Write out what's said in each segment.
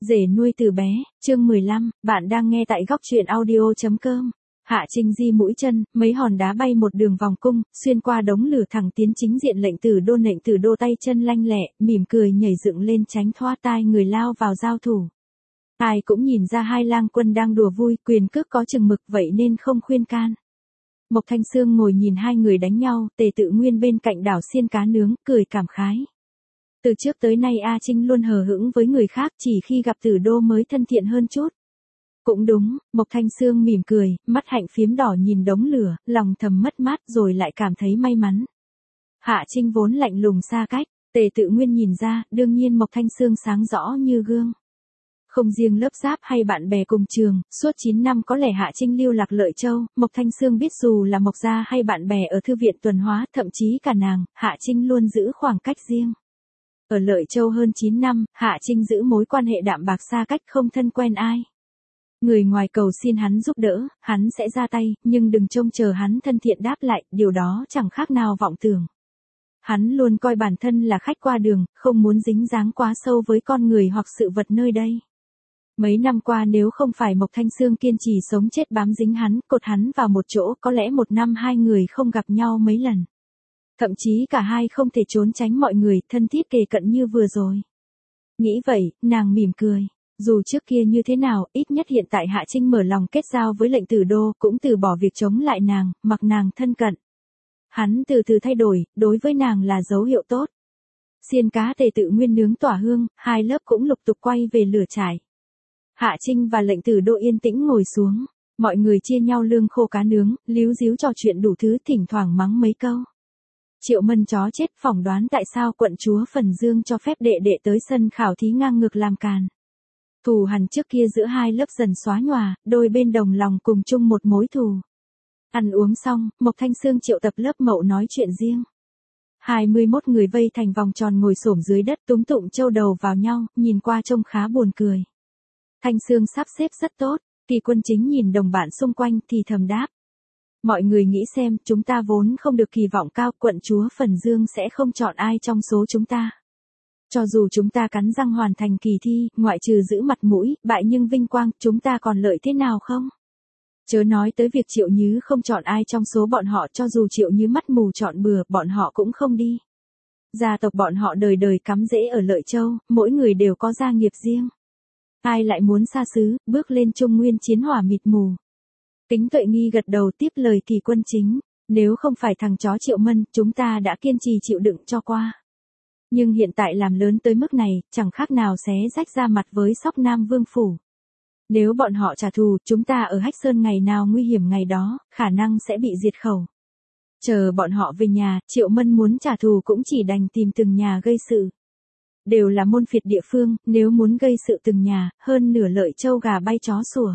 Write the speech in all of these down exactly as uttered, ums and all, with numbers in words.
Rể nuôi từ bé, chương mười lăm, bạn đang nghe tại góc truyện audio.com. Hạ Trinh di mũi chân, mấy hòn đá bay một đường vòng cung, xuyên qua đống lửa thẳng tiến chính diện lệnh tử đô. Lệnh tử đô tay chân lanh lẹ, mỉm cười nhảy dựng lên tránh thoát tai người lao vào giao thủ. Ai cũng nhìn ra hai lang quân đang đùa vui, quyền cước có chừng mực vậy nên không khuyên can. Mộc Thanh Sương ngồi nhìn hai người đánh nhau, Tề Tự Nguyên bên cạnh đảo xiên cá nướng, cười cảm khái. Từ trước tới nay A Trinh luôn hờ hững với người khác, chỉ khi gặp Tử Đô mới thân thiện hơn chút. Cũng đúng, Mộc Thanh Sương mỉm cười, mắt hạnh phiếm đỏ nhìn đống lửa, lòng thầm mất mát rồi lại cảm thấy may mắn. Hạ Trinh vốn lạnh lùng xa cách, Tề Tự Nguyên nhìn ra, đương nhiên Mộc Thanh Sương sáng rõ như gương. Không riêng lớp giáp hay bạn bè cùng trường, suốt chín năm có lẽ Hạ Trinh lưu lạc Lợi Châu, Mộc Thanh Sương biết dù là Mộc gia hay bạn bè ở thư viện tuần hóa, thậm chí cả nàng, Hạ Trinh luôn giữ khoảng cách riêng. Ở Lợi Châu hơn chín năm, Hạ Trinh giữ mối quan hệ đạm bạc xa cách không thân quen ai. Người ngoài cầu xin hắn giúp đỡ, hắn sẽ ra tay, nhưng đừng trông chờ hắn thân thiện đáp lại, điều đó chẳng khác nào vọng tưởng. Hắn luôn coi bản thân là khách qua đường, không muốn dính dáng quá sâu với con người hoặc sự vật nơi đây. Mấy năm qua nếu không phải Mộc Thanh Sương kiên trì sống chết bám dính hắn, cột hắn vào một chỗ, có lẽ một năm hai người không gặp nhau mấy lần. Thậm chí cả hai không thể trốn tránh mọi người, thân thiết kề cận như vừa rồi. Nghĩ vậy, nàng mỉm cười. Dù trước kia như thế nào, ít nhất hiện tại Hạ Trinh mở lòng kết giao với lệnh Tử Đô, cũng từ bỏ việc chống lại nàng, mặc nàng thân cận. Hắn từ từ thay đổi, đối với nàng là dấu hiệu tốt. Xiên cá Tề Tự Nguyên nướng tỏa hương, hai lớp cũng lục tục quay về lửa trại. Hạ Trinh và lệnh Tử Đô yên tĩnh ngồi xuống, mọi người chia nhau lương khô cá nướng, líu díu trò chuyện đủ thứ, thỉnh thoảng mắng mấy câu. Triệu Mân chó chết, phỏng đoán tại sao quận chúa Phần Dương cho phép đệ đệ tới sân khảo thí ngang ngược làm càn. Thù hằn trước kia giữa hai lớp dần xóa nhòa, đôi bên đồng lòng cùng chung một mối thù. Ăn uống xong, Mộc Thanh Sương triệu tập lớp mậu nói chuyện riêng. hai mươi mốt người vây thành vòng tròn ngồi xổm dưới đất túm tụm châu đầu vào nhau, nhìn qua trông khá buồn cười. Thanh Sương sắp xếp rất tốt, Kỳ Quân Chính nhìn đồng bạn xung quanh thì thầm đáp. Mọi người nghĩ xem, chúng ta vốn không được kỳ vọng cao, quận chúa Phần Dương sẽ không chọn ai trong số chúng ta. Cho dù chúng ta cắn răng hoàn thành kỳ thi, ngoại trừ giữ mặt mũi, bại nhưng vinh quang, chúng ta còn lợi thế nào không? Chớ nói tới việc Triệu Nhứ không chọn ai trong số bọn họ, cho dù Triệu Nhứ mắt mù chọn bừa, bọn họ cũng không đi. Gia tộc bọn họ đời đời cắm rễ ở Lợi Châu, mỗi người đều có gia nghiệp riêng. Ai lại muốn xa xứ, bước lên Trung Nguyên chiến hỏa mịt mù. Kính Tuệ Nghi gật đầu tiếp lời Kỳ Quân Chính, nếu không phải thằng chó Triệu Mân, chúng ta đã kiên trì chịu đựng cho qua. Nhưng hiện tại làm lớn tới mức này, chẳng khác nào xé rách ra mặt với Sóc Nam Vương Phủ. Nếu bọn họ trả thù, chúng ta ở Hách Sơn ngày nào nguy hiểm ngày đó, khả năng sẽ bị diệt khẩu. Chờ bọn họ về nhà, Triệu Mân muốn trả thù cũng chỉ đành tìm từng nhà gây sự. Đều là môn phiệt địa phương, nếu muốn gây sự từng nhà, hơn nửa Lợi Châu gà bay chó sủa.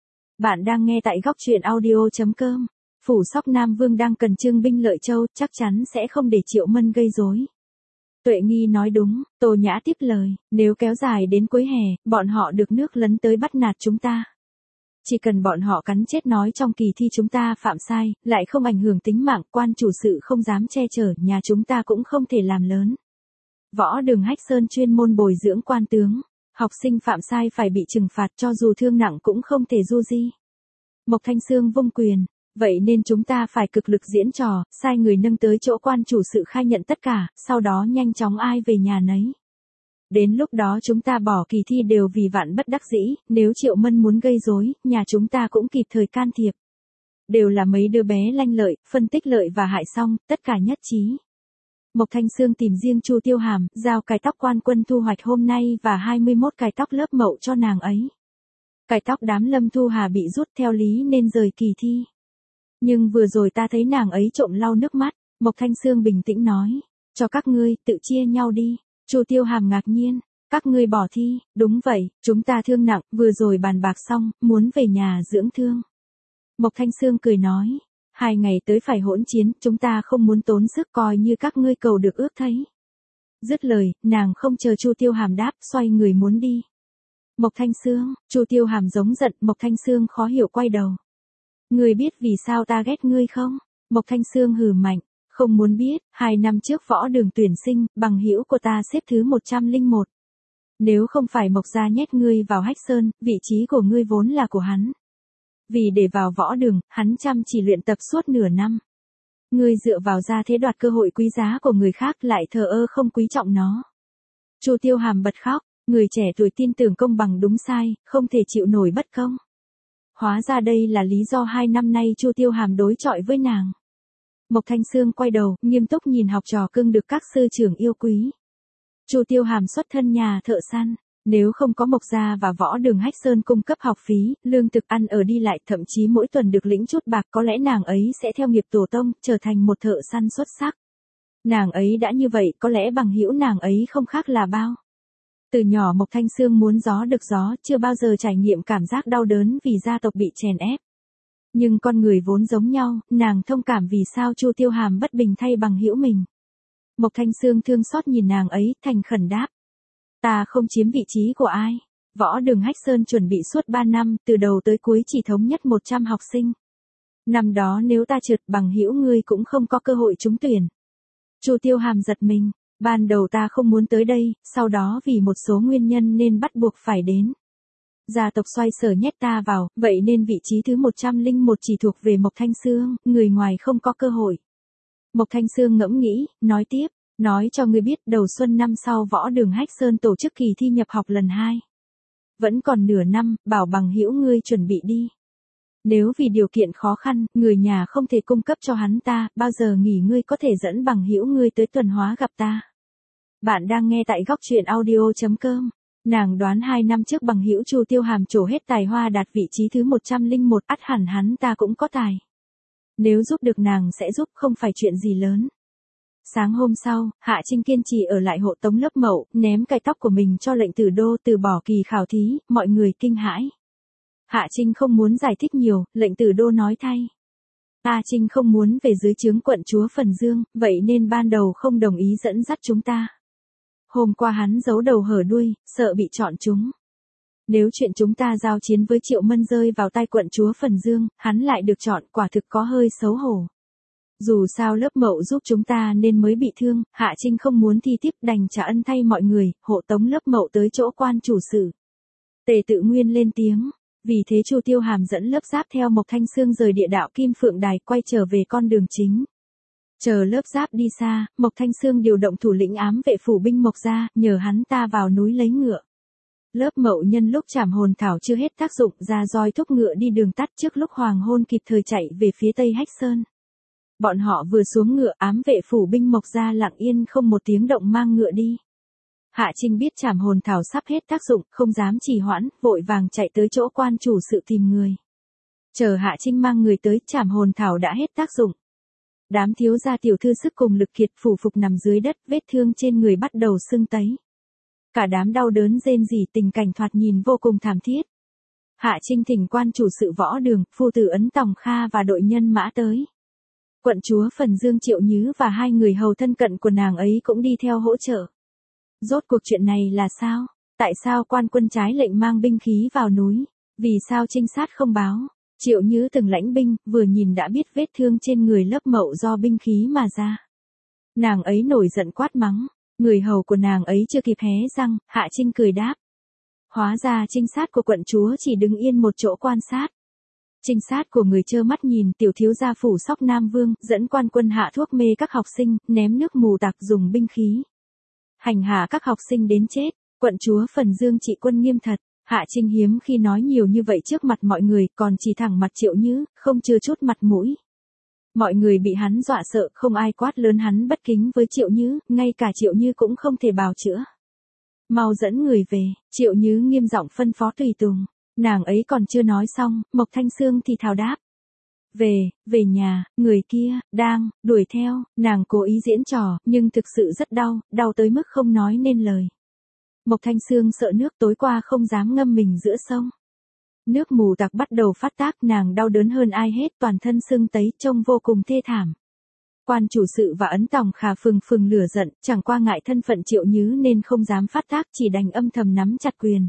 Bạn đang nghe tại góc truyện audio.com. Phủ Sóc Nam Vương đang cần trưng binh Lợi Châu, chắc chắn sẽ không để Triệu Mân gây rối. Tuệ Nghi nói đúng, Tô Nhã tiếp lời, nếu kéo dài đến cuối hè, bọn họ được nước lấn tới bắt nạt chúng ta. Chỉ cần bọn họ cắn chết nói trong kỳ thi chúng ta phạm sai, lại không ảnh hưởng tính mạng, quan chủ sự không dám che chở, nhà chúng ta cũng không thể làm lớn. Võ Đường Hách Sơn chuyên môn bồi dưỡng quan tướng, học sinh phạm sai phải bị trừng phạt, cho dù thương nặng cũng không thể du di. Mộc Thanh Sương vung quyền, vậy nên chúng ta phải cực lực diễn trò, sai người nâng tới chỗ quan chủ sự khai nhận tất cả, sau đó nhanh chóng ai về nhà nấy. Đến lúc đó chúng ta bỏ kỳ thi đều vì vạn bất đắc dĩ, nếu Triệu Mân muốn gây rối, nhà chúng ta cũng kịp thời can thiệp. Đều là mấy đứa bé lanh lợi, phân tích lợi và hại xong, tất cả nhất trí. Mộc Thanh Sương tìm riêng Chu Tiêu Hàm, giao cài tóc quan quân thu hoạch hôm nay và hai mươi mốt cài tóc lớp mậu cho nàng ấy. Cài tóc đám Lâm Thu Hà bị rút theo lý nên rời kỳ thi. Nhưng vừa rồi ta thấy nàng ấy trộm lau nước mắt, Mộc Thanh Sương bình tĩnh nói, cho các ngươi, tự chia nhau đi. Chu Tiêu Hàm ngạc nhiên, các ngươi bỏ thi, đúng vậy, chúng ta thương nặng, vừa rồi bàn bạc xong, muốn về nhà dưỡng thương. Mộc Thanh Sương cười nói, hai ngày tới phải hỗn chiến, chúng ta không muốn tốn sức, coi như các ngươi cầu được ước thấy. Dứt lời, nàng không chờ Chu Tiêu Hàm đáp, xoay người muốn đi. Mộc Thanh Sương, Chu Tiêu Hàm giống giận, Mộc Thanh Sương khó hiểu quay đầu. Ngươi biết vì sao ta ghét ngươi không? Mộc Thanh Sương hừ mạnh, không muốn biết, hai năm trước Võ Đường tuyển sinh, bằng hữu của ta xếp thứ một trăm lẻ một. Nếu không phải Mộc gia nhét ngươi vào Hách Sơn, vị trí của ngươi vốn là của hắn. Vì để vào võ đường, hắn chăm chỉ luyện tập suốt nửa năm. Ngươi dựa vào gia thế đoạt cơ hội quý giá của người khác lại thờ ơ không quý trọng nó. Chu Tiêu Hàm bật khóc, người trẻ tuổi tin tưởng công bằng đúng sai, không thể chịu nổi bất công. Hóa ra đây là lý do hai năm nay Chu Tiêu Hàm đối chọi với nàng. Mộc Thanh Sương quay đầu, nghiêm túc nhìn học trò cưng được các sư trưởng yêu quý. Chu Tiêu Hàm xuất thân nhà thợ săn, nếu không có Mộc gia và võ đường Hách Sơn cung cấp học phí, lương thực ăn ở đi lại, thậm chí mỗi tuần được lĩnh chút bạc, có lẽ nàng ấy sẽ theo nghiệp tổ tông, trở thành một thợ săn xuất sắc. Nàng ấy đã như vậy, có lẽ bằng hữu nàng ấy không khác là bao. Từ nhỏ Mộc Thanh Sương muốn gió được gió, chưa bao giờ trải nghiệm cảm giác đau đớn vì gia tộc bị chèn ép. Nhưng con người vốn giống nhau, nàng thông cảm vì sao Chu Tiêu Hàm bất bình thay bằng hữu mình. Mộc Thanh Sương thương xót nhìn nàng ấy, thành khẩn đáp. Ta không chiếm vị trí của ai. Võ đường Hách Sơn chuẩn bị suốt ba năm, từ đầu tới cuối chỉ thống nhất một trăm học sinh. Năm đó nếu ta trượt, bằng hữu ngươi cũng không có cơ hội trúng tuyển. Chu Tiêu Hàm giật mình, ban đầu ta không muốn tới đây, sau đó vì một số nguyên nhân nên bắt buộc phải đến. Gia tộc xoay sở nhét ta vào, vậy nên vị trí thứ một trăm lẻ một chỉ thuộc về Mộc Thanh Sương, người ngoài không có cơ hội. Mộc Thanh Sương ngẫm nghĩ, nói tiếp, nói cho ngươi biết đầu xuân năm sau võ đường Hách Sơn tổ chức kỳ thi nhập học lần hai. Vẫn còn nửa năm, bảo bằng hữu ngươi chuẩn bị đi. Nếu vì điều kiện khó khăn, người nhà không thể cung cấp cho hắn ta, bao giờ nghỉ ngươi có thể dẫn bằng hữu ngươi tới tuần hóa gặp ta. Bạn đang nghe tại góc truyện audio chấm com. Nàng đoán hai năm trước bằng hữu Chu Tiêu Hàm trổ hết tài hoa đạt vị trí thứ một trăm lẻ một, ắt hẳn hắn ta cũng có tài. Nếu giúp được nàng sẽ giúp, không phải chuyện gì lớn. Sáng hôm sau, Hạ Trinh kiên trì ở lại hộ tống lớp mậu, ném cái tóc của mình cho lệnh tử đô từ bỏ kỳ khảo thí, mọi người kinh hãi. Hạ Trinh không muốn giải thích nhiều, lệnh tử đô nói thay. Ta Trinh không muốn về dưới trướng quận chúa Phần Dương, vậy nên ban đầu không đồng ý dẫn dắt chúng ta. Hôm qua hắn giấu đầu hở đuôi, sợ bị chọn chúng. Nếu chuyện chúng ta giao chiến với Triệu Mân rơi vào tay quận chúa Phần Dương, hắn lại được chọn, quả thực có hơi xấu hổ. Dù sao lớp mậu giúp chúng ta nên mới bị thương, Hạ Trinh không muốn thi tiếp đành trả ân thay mọi người, hộ tống lớp mậu tới chỗ quan chủ sự. Tề Tự Nguyên lên tiếng, vì thế Chu Tiêu Hàm dẫn lớp giáp theo Mộc Thanh Sương rời địa đạo Kim Phượng Đài quay trở về con đường chính. Chờ lớp giáp đi xa, Mộc Thanh Sương điều động thủ lĩnh ám vệ phủ binh Mộc gia, nhờ hắn ta vào núi lấy ngựa. Lớp mậu nhân lúc trảm hồn thảo chưa hết tác dụng ra roi thúc ngựa đi đường tắt trước lúc hoàng hôn kịp thời chạy về phía tây Hách Sơn. Bọn họ vừa xuống ngựa, ám vệ phủ binh Mộc gia lặng yên không một tiếng động mang ngựa đi. Hạ Trinh biết trảm hồn thảo sắp hết tác dụng, không dám trì hoãn, vội vàng chạy tới chỗ quan chủ sự tìm người. Chờ Hạ Trinh mang người tới, trảm hồn thảo đã hết tác dụng. Đám thiếu gia tiểu thư sức cùng lực kiệt phủ phục nằm dưới đất, vết thương trên người bắt đầu sưng tấy. Cả đám đau đớn rên rỉ, tình cảnh thoạt nhìn vô cùng thảm thiết. Hạ Trinh thỉnh quan chủ sự võ đường, phu tử Ấn Tòng Kha và đội nhân mã tới. Quận chúa Phần Dương Triệu Nhứ và hai người hầu thân cận của nàng ấy cũng đi theo hỗ trợ. Rốt cuộc chuyện này là sao? Tại sao quan quân trái lệnh mang binh khí vào núi? Vì sao trinh sát không báo? Triệu Nhứ từng lãnh binh, vừa nhìn đã biết vết thương trên người lớp mậu do binh khí mà ra. Nàng ấy nổi giận quát mắng, người hầu của nàng ấy chưa kịp hé răng, Hạ Trinh cười đáp. Hóa ra trinh sát của quận chúa chỉ đứng yên một chỗ quan sát. Trinh sát của người trơ mắt nhìn tiểu thiếu gia phủ Sóc Nam Vương, dẫn quan quân hạ thuốc mê các học sinh, ném nước mù tạc dùng binh khí. Hành hạ các học sinh đến chết, quận chúa Phần Dương trị quân nghiêm thật. Hạ Trinh hiếm khi nói nhiều như vậy trước mặt mọi người, còn chỉ thẳng mặt Triệu Nhứ, không chừa chút mặt mũi. Mọi người bị hắn dọa sợ, không ai quát lớn hắn bất kính với Triệu Nhứ, ngay cả Triệu Nhứ cũng không thể bào chữa. Mau dẫn người về, Triệu Nhứ nghiêm giọng phân phó tùy tùng. Nàng ấy còn chưa nói xong, Mộc Thanh Sương thì thào đáp. Về, về nhà, người kia, đang, đuổi theo, nàng cố ý diễn trò, nhưng thực sự rất đau, đau tới mức không nói nên lời. Mộc Thanh Sương sợ nước, tối qua không dám ngâm mình giữa sông. Nước mù tạc bắt đầu phát tác, nàng đau đớn hơn ai hết, toàn thân sưng tấy, trông vô cùng thê thảm. Quan chủ sự và Ấn Tòng Khà phừng phừng lửa giận, chẳng qua ngại thân phận Triệu Nhứ nên không dám phát tác, chỉ đành âm thầm nắm chặt quyền.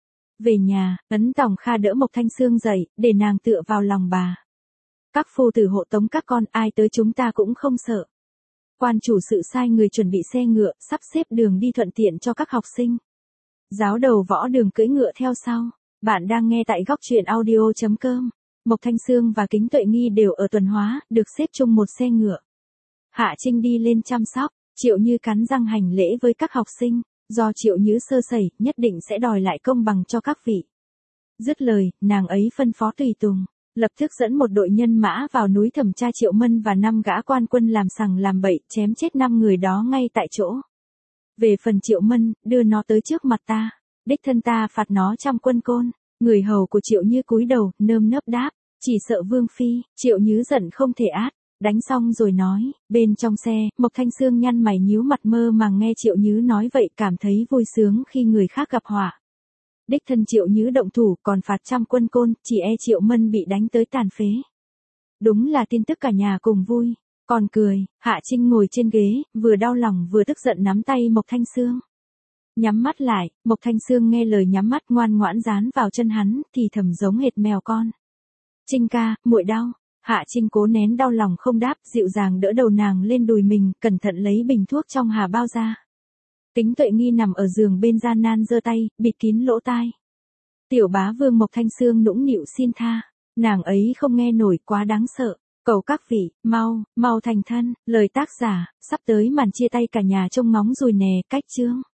Về nhà, Ấn Tòng Kha đỡ Mộc Thanh Sương dậy, để nàng tựa vào lòng bà. Các phu tử hộ tống các con, ai tới chúng ta cũng không sợ. Quan chủ sự sai người chuẩn bị xe ngựa, sắp xếp đường đi thuận tiện cho các học sinh. Giáo đầu võ đường cưỡi ngựa theo sau. Bạn đang nghe tại góc truyện audio.com. Mộc Thanh Sương và Kính Tuệ Nghi đều ở tuần hóa, được xếp chung một xe ngựa. Hạ Trinh đi lên chăm sóc, Triệu Như cắn răng hành lễ với các học sinh, do Triệu Như sơ sẩy, nhất định sẽ đòi lại công bằng cho các vị. Dứt lời, nàng ấy phân phó tùy tùng, lập tức dẫn một đội nhân mã vào núi thẩm tra Triệu Mân và năm gã quan quân làm sằng làm bậy, chém chết năm người đó ngay tại chỗ. Về phần Triệu Mân, đưa nó tới trước mặt ta, đích thân ta phạt nó trăm quân côn. Người hầu của Triệu Như cúi đầu, nơm nớp đáp, chỉ sợ Vương Phi. Triệu Như giận không thể át, đánh xong rồi nói. Bên trong xe, Mộc Thanh Sương nhăn mày nhíu mặt mơ màng nghe Triệu Như nói vậy, cảm thấy vui sướng khi người khác gặp họa. Đích thân Triệu Như động thủ, còn phạt trăm quân côn, chỉ e Triệu Mân bị đánh tới tàn phế. Đúng là tin tức cả nhà cùng vui. Còn cười, Hạ Trinh ngồi trên ghế, vừa đau lòng vừa tức giận nắm tay Mộc Thanh Sương. Nhắm mắt lại, Mộc Thanh Sương nghe lời nhắm mắt ngoan ngoãn dán vào chân hắn, thì thầm giống hệt mèo con. Trinh ca, muội đau. Hạ Trinh cố nén đau lòng không đáp, dịu dàng đỡ đầu nàng lên đùi mình, cẩn thận lấy bình thuốc trong hà bao ra. Kính Tuệ Nghi nằm ở giường bên gian nan giơ tay, bịt kín lỗ tai. Tiểu bá vương Mộc Thanh Sương nũng nịu xin tha, nàng ấy không nghe nổi, quá đáng sợ. Cầu các vị, mau, mau thành thân. Lời tác giả, sắp tới màn chia tay cả nhà trông ngóng rồi nè, cách chương.